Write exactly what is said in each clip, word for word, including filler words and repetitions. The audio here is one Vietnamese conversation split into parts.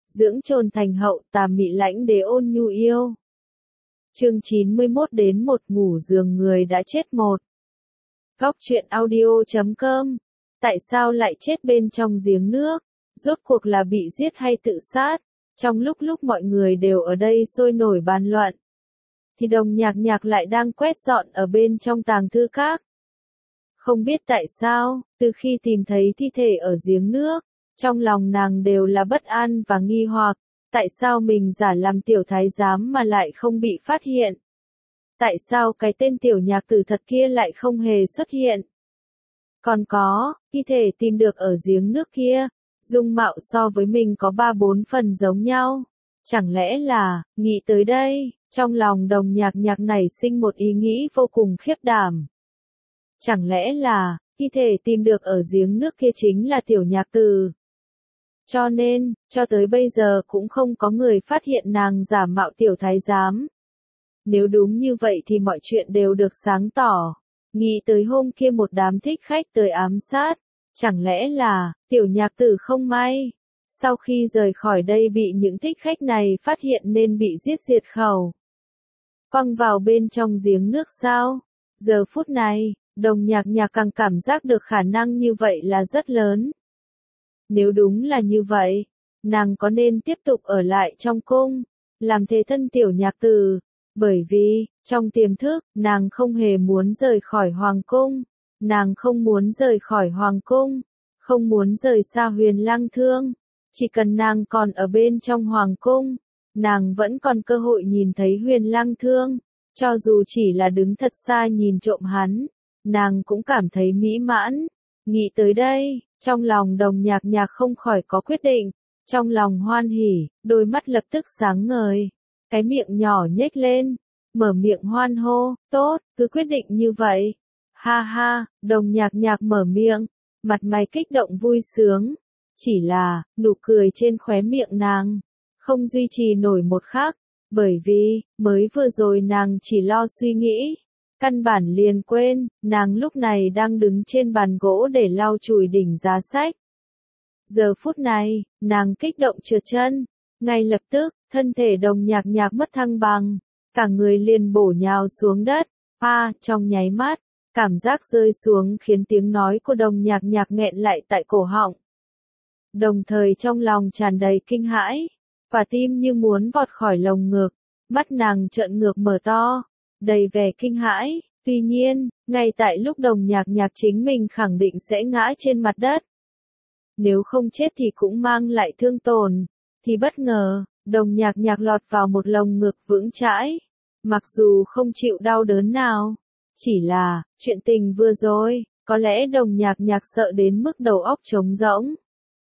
dưỡng trồn thành hậu, tà mị lãnh đế ôn nhu yêu. Chương chín mươi mốt đến một ngủ giường người đã chết một. Góc truyện audio chấm com. Tại sao lại chết bên trong giếng nước? Rốt cuộc là bị giết hay tự sát? Trong lúc lúc mọi người đều ở đây sôi nổi bàn luận, thì Đồng Nhạc Nhạc lại đang quét dọn ở bên trong tàng thư các. Không biết tại sao, từ khi tìm thấy thi thể ở giếng nước, trong lòng nàng đều là bất an và nghi hoặc, tại sao mình giả làm tiểu thái giám mà lại không bị phát hiện? Tại sao cái tên tiểu nhạc tử thật kia lại không hề xuất hiện? Còn có, thi thể tìm được ở giếng nước kia, dung mạo so với mình có ba bốn phần giống nhau. Chẳng lẽ là, nghĩ tới đây, trong lòng Đồng Nhạc Nhạc nảy sinh một ý nghĩ vô cùng khiếp đảm. Chẳng lẽ là, thi thể tìm được ở giếng nước kia chính là tiểu nhạc tử? Cho nên, cho tới bây giờ cũng không có người phát hiện nàng giả mạo tiểu thái giám. Nếu đúng như vậy thì mọi chuyện đều được sáng tỏ. Nghĩ tới hôm kia một đám thích khách tới ám sát, chẳng lẽ là, tiểu nhạc tử không may, sau khi rời khỏi đây bị những thích khách này phát hiện nên bị giết diệt khẩu, quăng vào bên trong giếng nước sao? Giờ phút này, Đồng Nhạc Nhạc càng cảm giác được khả năng như vậy là rất lớn. Nếu đúng là như vậy, nàng có nên tiếp tục ở lại trong cung, làm thế thân tiểu nhạc tử? Bởi vì, trong tiềm thức, nàng không hề muốn rời khỏi hoàng cung, nàng không muốn rời khỏi hoàng cung, không muốn rời xa Huyền Lang Thương. Chỉ cần nàng còn ở bên trong hoàng cung, nàng vẫn còn cơ hội nhìn thấy Huyền Lang Thương, cho dù chỉ là đứng thật xa nhìn trộm hắn, nàng cũng cảm thấy mỹ mãn. Nghĩ tới đây, trong lòng Đồng Nhạc Nhạc không khỏi có quyết định, trong lòng hoan hỉ, đôi mắt lập tức sáng ngời, cái miệng nhỏ nhếch lên, mở miệng hoan hô, tốt, cứ quyết định như vậy. Ha ha, Đồng Nhạc Nhạc mở miệng, mặt mày kích động vui sướng, chỉ là, nụ cười trên khóe miệng nàng không duy trì nổi một khắc, bởi vì, mới vừa rồi nàng chỉ lo suy nghĩ, căn bản liền quên, nàng lúc này đang đứng trên bàn gỗ để lau chùi đỉnh giá sách. Giờ phút này, nàng kích động trượt chân, ngay lập tức, thân thể Đồng Nhạc Nhạc mất thăng bằng, cả người liền bổ nhào xuống đất. A, à, trong nháy mắt, cảm giác rơi xuống khiến tiếng nói của Đồng Nhạc Nhạc nghẹn lại tại cổ họng. Đồng thời trong lòng tràn đầy kinh hãi, và tim như muốn vọt khỏi lồng ngực, mắt nàng trợn ngược mở to, đầy vẻ kinh hãi. Tuy nhiên, ngay tại lúc Đồng Nhạc Nhạc chính mình khẳng định sẽ ngã trên mặt đất, nếu không chết thì cũng mang lại thương tổn, thì bất ngờ, Đồng Nhạc Nhạc lọt vào một lồng ngực vững chãi. Mặc dù không chịu đau đớn nào, chỉ là, chuyện tình vừa rồi, có lẽ Đồng Nhạc Nhạc sợ đến mức đầu óc trống rỗng.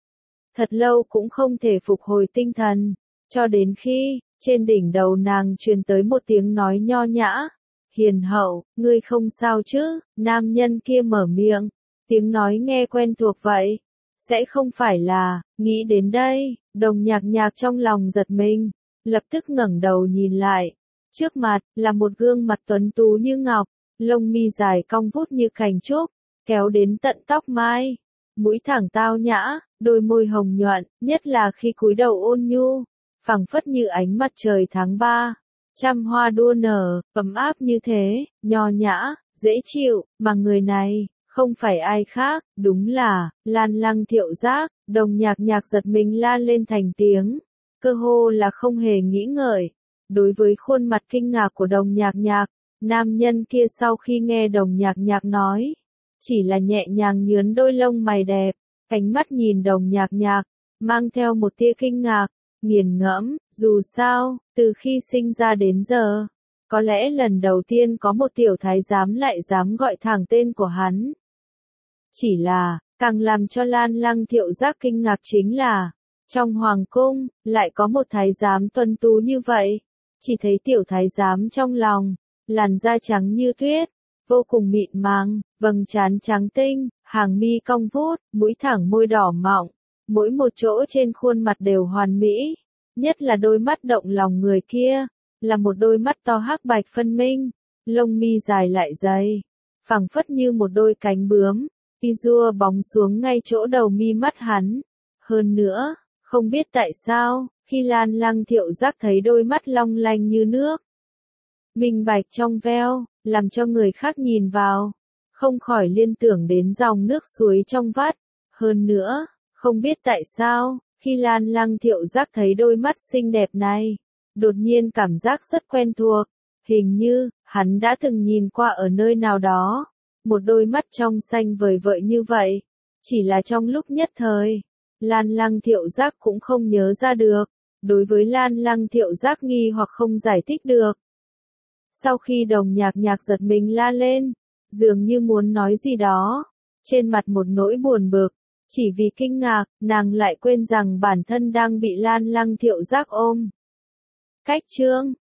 Thật lâu cũng không thể phục hồi tinh thần, cho đến khi, trên đỉnh đầu nàng truyền tới một tiếng nói nho nhã. Hiền hậu, ngươi không sao chứ? Nam nhân kia mở miệng, tiếng nói nghe quen thuộc vậy. Sẽ không phải là, nghĩ đến đây, Đồng Nhạc Nhạc trong lòng giật mình, lập tức ngẩng đầu nhìn lại. Trước mặt, là một gương mặt tuấn tú như ngọc, lông mi dài cong vút như cành trúc, kéo đến tận tóc mai, mũi thẳng tao nhã, đôi môi hồng nhuận, nhất là khi cúi đầu ôn nhu, phảng phất như ánh mặt trời tháng ba, trăm hoa đua nở, ấm áp như thế, nho nhã, dễ chịu, mà người này, không phải ai khác, đúng là, Lan Lăng Thiệu Giác. Đồng Nhạc Nhạc giật mình la lên thành tiếng, cơ hồ là không hề nghĩ ngợi. Đối với khuôn mặt kinh ngạc của Đồng Nhạc Nhạc, nam nhân kia sau khi nghe Đồng Nhạc Nhạc nói, chỉ là nhẹ nhàng nhướn đôi lông mày đẹp, ánh mắt nhìn Đồng Nhạc Nhạc, mang theo một tia kinh ngạc, nghiền ngẫm. Dù sao, từ khi sinh ra đến giờ, có lẽ lần đầu tiên có một tiểu thái giám lại dám gọi thẳng tên của hắn. Chỉ là, càng làm cho Lan Lăng Thiệu Giác kinh ngạc chính là, trong hoàng cung, lại có một thái giám tuấn tú như vậy. Chỉ thấy tiểu thái giám trong lòng, làn da trắng như tuyết, vô cùng mịn màng, vầng trán trắng tinh, hàng mi cong vút, mũi thẳng môi đỏ mọng, mỗi một chỗ trên khuôn mặt đều hoàn mỹ, nhất là đôi mắt động lòng người kia, là một đôi mắt to hắc bạch phân minh, lông mi dài lại dày, phẳng phất như một đôi cánh bướm, tia rua bóng xuống ngay chỗ đầu mi mắt hắn. Hơn nữa, không biết tại sao, Khi Lan Lăng Thiệu Giác thấy đôi mắt long lanh như nước, minh bạch trong veo, làm cho người khác nhìn vào, không khỏi liên tưởng đến dòng nước suối trong vắt. Hơn nữa, không biết tại sao, khi Lan Lăng Thiệu Giác thấy đôi mắt xinh đẹp này, đột nhiên cảm giác rất quen thuộc, hình như, hắn đã từng nhìn qua ở nơi nào đó, một đôi mắt trong xanh vời vợi như vậy. Chỉ là trong lúc nhất thời, Lan Lăng Thiệu Giác cũng không nhớ ra được, đối với Lan Lăng Thiệu Giác nghi hoặc không giải thích được. Sau khi Đồng Nhạc Nhạc giật mình la lên, dường như muốn nói gì đó, trên mặt một nỗi buồn bực, chỉ vì kinh ngạc, nàng lại quên rằng bản thân đang bị Lan Lăng Thiệu Giác ôm. Cách chương